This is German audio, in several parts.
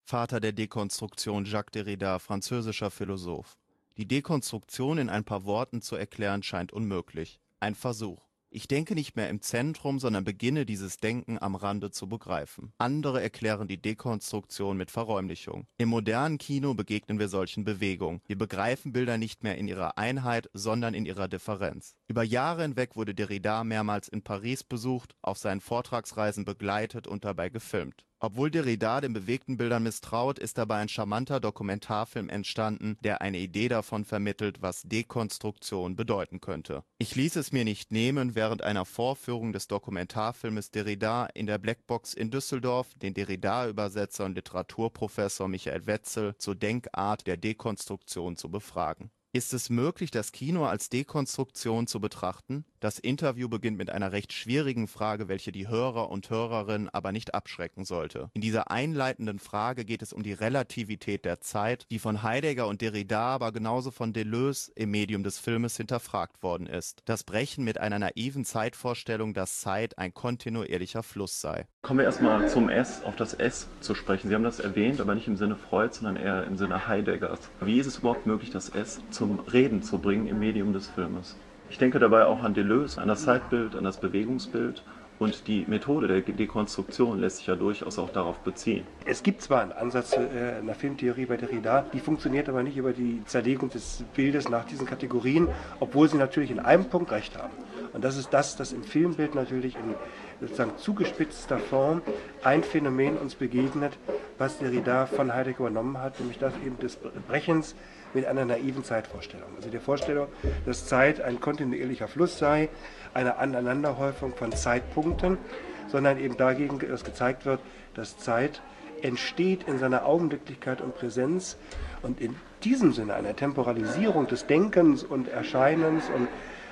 Vater der Dekonstruktion Jacques Derrida, französischer Philosoph. Die Dekonstruktion in ein paar Worten zu erklären scheint unmöglich. Ein Versuch. Ich denke nicht mehr im Zentrum, sondern beginne dieses Denken am Rande zu begreifen. Andere erklären die Dekonstruktion mit Verräumlichung. Im modernen Kino begegnen wir solchen Bewegungen. Wir begreifen Bilder nicht mehr in ihrer Einheit, sondern in ihrer Differenz. Über Jahre hinweg wurde Derrida mehrmals in Paris besucht, auf seinen Vortragsreisen begleitet und dabei gefilmt. Obwohl Derrida den bewegten Bildern misstraut, ist dabei ein charmanter Dokumentarfilm entstanden, der eine Idee davon vermittelt, was Dekonstruktion bedeuten könnte. Ich ließ es mir nicht nehmen, während einer Vorführung des Dokumentarfilmes Derrida in der Blackbox in Düsseldorf den Derrida-Übersetzer und Literaturprofessor Michael Wetzel zur Denkart der Dekonstruktion zu befragen. Ist es möglich, das Kino als Dekonstruktion zu betrachten? Das Interview beginnt mit einer recht schwierigen Frage, welche die Hörer und Hörerinnen aber nicht abschrecken sollte. In dieser einleitenden Frage geht es um die Relativität der Zeit, die von Heidegger und Derrida, aber genauso von Deleuze im Medium des Filmes hinterfragt worden ist. Das Brechen mit einer naiven Zeitvorstellung, dass Zeit ein kontinuierlicher Fluss sei. Kommen wir erstmal zum S, auf das S zu sprechen. Sie haben das erwähnt, aber nicht im Sinne Freud, sondern eher im Sinne Heideggers. Wie ist es überhaupt möglich, das S zum Reden zu bringen im Medium des Filmes? Ich denke dabei auch an Deleuze, an das Zeitbild, an das Bewegungsbild. Und die Methode der Dekonstruktion lässt sich ja durchaus auch darauf beziehen. Es gibt zwar einen Ansatz einer Filmtheorie bei Derrida, die funktioniert aber nicht über die Zerlegung des Bildes nach diesen Kategorien, obwohl sie natürlich in einem Punkt recht haben. Und das ist das, dass im Filmbild natürlich in sozusagen zugespitzter Form ein Phänomen uns begegnet, was Derrida von Heidegger übernommen hat, nämlich das eben des Brechens mit einer naiven Zeitvorstellung. Also der Vorstellung, dass Zeit ein kontinuierlicher Fluss sei, eine Aneinanderhäufung von Zeitpunkten, sondern eben dagegen, dass gezeigt wird, dass Zeit entsteht in seiner Augenblicklichkeit und Präsenz und in diesem Sinne einer Temporalisierung des Denkens und Erscheinens und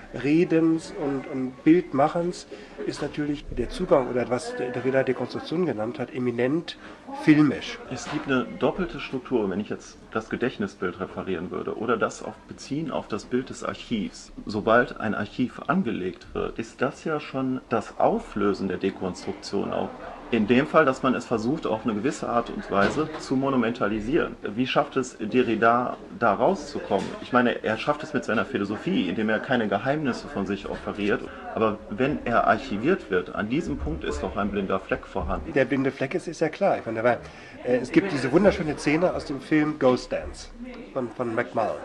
Redens und Bildmachens ist natürlich der Zugang oder was Derrida Dekonstruktion genannt hat, eminent filmisch. Es gibt eine doppelte Struktur, wenn ich jetzt das Gedächtnisbild referieren würde oder das beziehen auf das Bild des Archivs. Sobald ein Archiv angelegt wird, ist das ja schon das Auflösen der Dekonstruktion auch. In dem Fall, dass man es versucht, auf eine gewisse Art und Weise zu monumentalisieren. Wie schafft es Derrida, da rauszukommen? Ich meine, er schafft es mit seiner Philosophie, indem er keine Geheimnisse von sich offeriert. Aber wenn er archiviert wird, an diesem Punkt ist doch ein blinder Fleck vorhanden. Der blinde Fleck ist ja klar. Ich meine, es gibt diese wunderschöne Szene aus dem Film Ghost Dance von McMahon,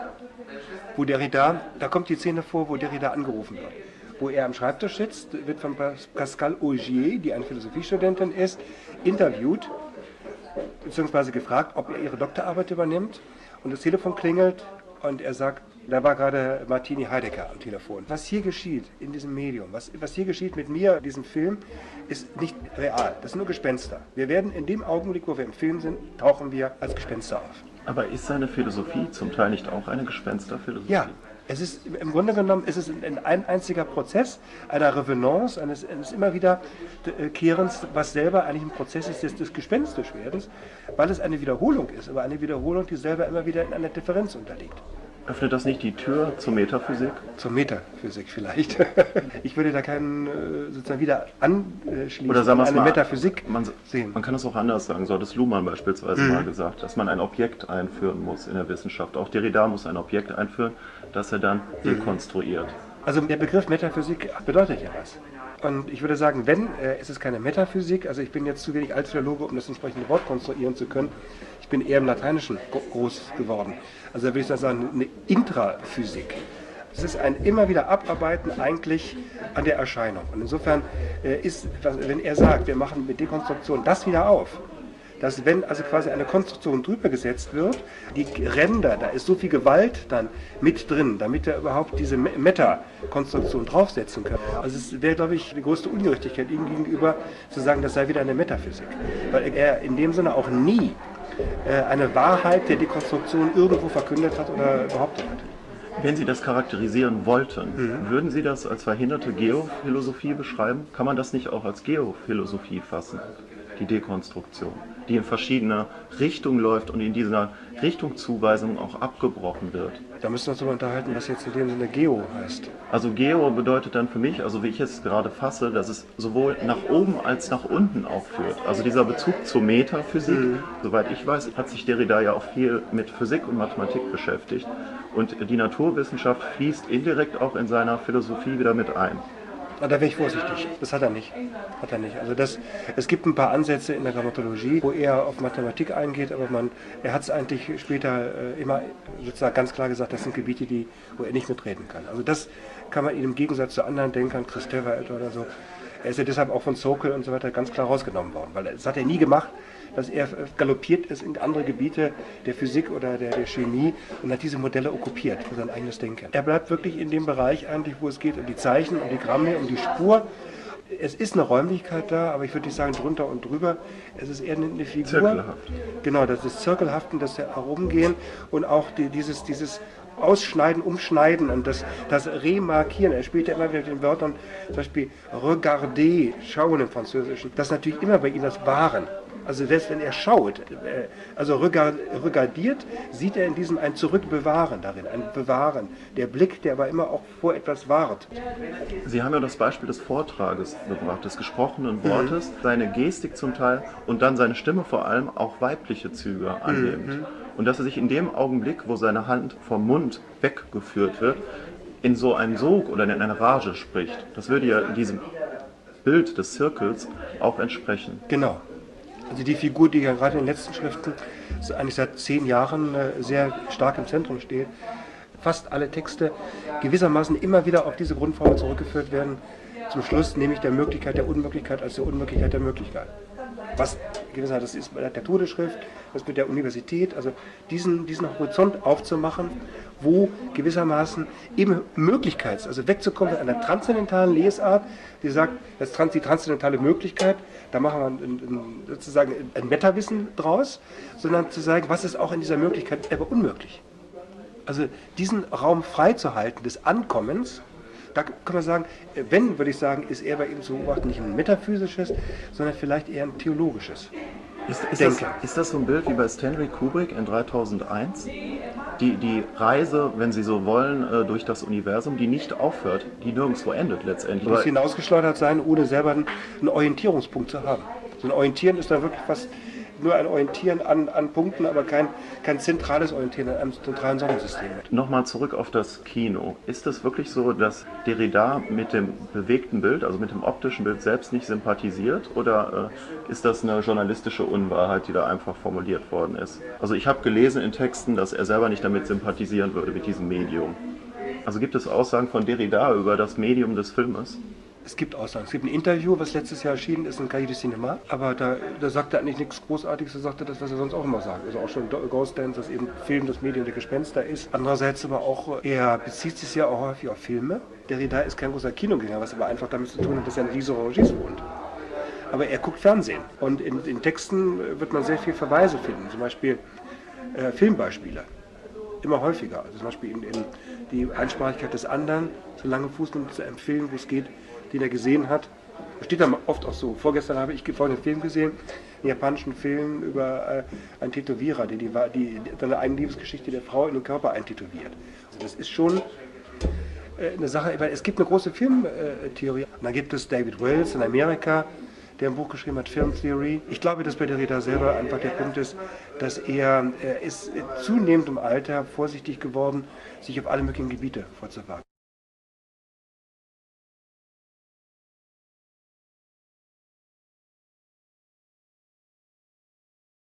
wo Derrida, da kommt die Szene vor, wo Derrida angerufen wird. Wo er am Schreibtisch sitzt, wird von Pascal Augier, die eine Philosophiestudentin ist, interviewt, beziehungsweise gefragt, ob er ihre Doktorarbeit übernimmt. Und das Telefon klingelt und er sagt, da war gerade Martini Heidegger am Telefon. Was hier geschieht in diesem Medium, was hier geschieht mit mir, diesem Film, ist nicht real. Das sind nur Gespenster. Wir werden in dem Augenblick, wo wir im Film sind, tauchen wir als Gespenster auf. Aber ist seine Philosophie zum Teil nicht auch eine Gespensterphilosophie? Ja. Es ist im Grunde genommen ein einziger Prozess einer Revenance, eines immer wieder Kehrens, was selber eigentlich ein Prozess ist des Gespenstischwerdens, weil es eine Wiederholung ist, aber eine Wiederholung, die selber immer wieder in einer Differenz unterliegt. Öffnet das nicht die Tür zur Metaphysik? Zur Metaphysik vielleicht. Ich würde da keinen sozusagen wieder anschließen, oder sagen wir eine mal, Metaphysik sehen. Man kann es auch anders sagen, so hat es Luhmann beispielsweise mal gesagt, dass man ein Objekt einführen muss in der Wissenschaft. Auch Derrida muss ein Objekt einführen, das er dann dekonstruiert. Also der Begriff Metaphysik bedeutet ja was. Und ich würde sagen, ist es keine Metaphysik, also ich bin jetzt zu wenig Altphilologe, um das entsprechende Wort konstruieren zu können. Ich bin eher im Lateinischen groß geworden. Also da würde ich sagen, eine Intraphysik. Es ist ein immer wieder Abarbeiten eigentlich an der Erscheinung. Und insofern wenn er sagt, wir machen mit Dekonstruktion das wieder auf, dass wenn also quasi eine Konstruktion drüber gesetzt wird, die Ränder, da ist so viel Gewalt dann mit drin, damit er überhaupt diese Meta-Konstruktion draufsetzen kann. Also es wäre, glaube ich, die größte Ungerechtigkeit ihm gegenüber, zu sagen, das sei wieder eine Metaphysik. Weil er in dem Sinne auch nie eine Wahrheit der Dekonstruktion irgendwo verkündet hat oder behauptet hat. Wenn Sie das charakterisieren wollten, würden Sie das als verhinderte Geophilosophie beschreiben? Kann man das nicht auch als Geophilosophie fassen? die Dekonstruktion, die in verschiedene Richtungen läuft und in dieser Richtungszuweisung auch abgebrochen wird. Da müssen wir uns darüber unterhalten, was jetzt in dem Sinne Geo heißt. Also Geo bedeutet dann für mich, also wie ich es gerade fasse, dass es sowohl nach oben als nach unten auch führt. Also dieser Bezug zur Metaphysik, soweit ich weiß, hat sich Derrida ja auch viel mit Physik und Mathematik beschäftigt. Und die Naturwissenschaft fließt indirekt auch in seiner Philosophie wieder mit ein. Da wäre ich vorsichtig. Das hat er nicht. Also es gibt ein paar Ansätze in der Grammatologie, wo er auf Mathematik eingeht, aber er hat es eigentlich später immer sozusagen ganz klar gesagt, das sind Gebiete, wo er nicht mitreden kann. Also das kann man ihm im Gegensatz zu anderen Denkern, Kristeva etwa oder so, er ist ja deshalb auch von Sokol und so weiter ganz klar rausgenommen worden, weil das hat er nie gemacht, dass er galoppiert ist in andere Gebiete der Physik oder der Chemie und hat diese Modelle okkupiert für sein eigenes Denken. Er bleibt wirklich in dem Bereich eigentlich, wo es geht um die Zeichen, um die Gramme, um die Spur. Es ist eine Räumlichkeit da, aber ich würde nicht sagen drunter und drüber. Es ist eher eine Figur. Zirkelhaft. Genau, das ist Zirkelhaften, das Herumgehen und auch dieses Ausschneiden, Umschneiden und das Remarkieren. Er spielt ja immer wieder mit den Wörtern, zum Beispiel regarder, schauen im Französischen. Das ist natürlich immer bei ihm das Wahren. Also selbst wenn er schaut, also regardiert, sieht er in diesem ein Zurückbewahren darin, ein Bewahren. Der Blick, der aber immer auch vor etwas wahrt. Sie haben ja das Beispiel des Vortrages gebracht, des gesprochenen Wortes, seine Gestik zum Teil und dann seine Stimme vor allem auch weibliche Züge annimmt. Und dass er sich in dem Augenblick, wo seine Hand vom Mund weggeführt wird, in so einen Sog oder in eine Rage spricht. Das würde ja diesem Bild des Zirkels auch entsprechen. Genau. Also die Figur, die ja gerade in den letzten Schriften eigentlich seit 10 Jahren sehr stark im Zentrum steht, fast alle Texte gewissermaßen immer wieder auf diese Grundformel zurückgeführt werden, zum Schluss nämlich der Möglichkeit der Unmöglichkeit als der Unmöglichkeit der Möglichkeit. Was gewissermaßen, das ist bei der Todesschrift, das mit der Universität, also diesen Horizont aufzumachen, wo gewissermaßen eben also wegzukommen von einer transzendentalen Lesart, die sagt, die transzendentale Möglichkeit, da machen wir sozusagen ein Metawissen draus, sondern zu sagen, was ist auch in dieser Möglichkeit aber unmöglich. Also diesen Raum freizuhalten des Ankommens, da kann man sagen, würde ich sagen, ist er bei ihm zu beobachten nicht ein metaphysisches, sondern vielleicht eher ein theologisches. Ist das so ein Bild wie bei Stanley Kubrick in 3001? Die Reise, wenn Sie so wollen, durch das Universum, die nicht aufhört, die nirgendwo endet letztendlich. Muss hinausgeschleudert sein, ohne selber einen Orientierungspunkt zu haben. So ein Orientieren ist da wirklich fast nur ein Orientieren an Punkten, aber kein zentrales Orientieren an einem zentralen Sonnensystem. Nochmal zurück auf das Kino. Ist es wirklich so, dass Derrida mit dem bewegten Bild, also mit dem optischen Bild selbst nicht sympathisiert? Oder ist das eine journalistische Unwahrheit, die da einfach formuliert worden ist? Also ich habe gelesen in Texten, dass er selber nicht damit sympathisieren würde, mit diesem Medium. Also gibt es Aussagen von Derrida über das Medium des Filmes? Es gibt Aussagen. Es gibt ein Interview, was letztes Jahr erschienen ist in Cahiers du Cinéma, aber da sagt er eigentlich nichts Großartiges, er sagte das, was er sonst auch immer sagt. Also auch schon Ghost Dance, dass eben Film das Medium der Gespenster ist. Andererseits aber auch, er bezieht sich ja auch häufig auf Filme. Derrida ist kein großer Kinogänger, was aber einfach damit zu tun hat, dass er in Riese-Rangis wohnt. Aber er guckt Fernsehen und in Texten wird man sehr viel Verweise finden, zum Beispiel Filmbeispiele. Immer häufiger. Also zum Beispiel in die Einsprachigkeit des anderen, so lange Fußnoten zu empfehlen, wo es geht, den er gesehen hat. Das steht dann oft auch so. Vorgestern habe ich folgenden Film gesehen, einen japanischen Film über einen Tätowierer, der seine eigene Liebesgeschichte der Frau in den Körper eintätowiert. Also das ist schon eine Sache, weil es gibt eine große Filmtheorie. Und dann gibt es David Wells in Amerika, der ein Buch geschrieben hat, Film Theory. Ich glaube, dass bei Derrida selber einfach der Punkt ist, dass er ist zunehmend im Alter vorsichtig geworden, sich auf alle möglichen Gebiete vorzuwagen.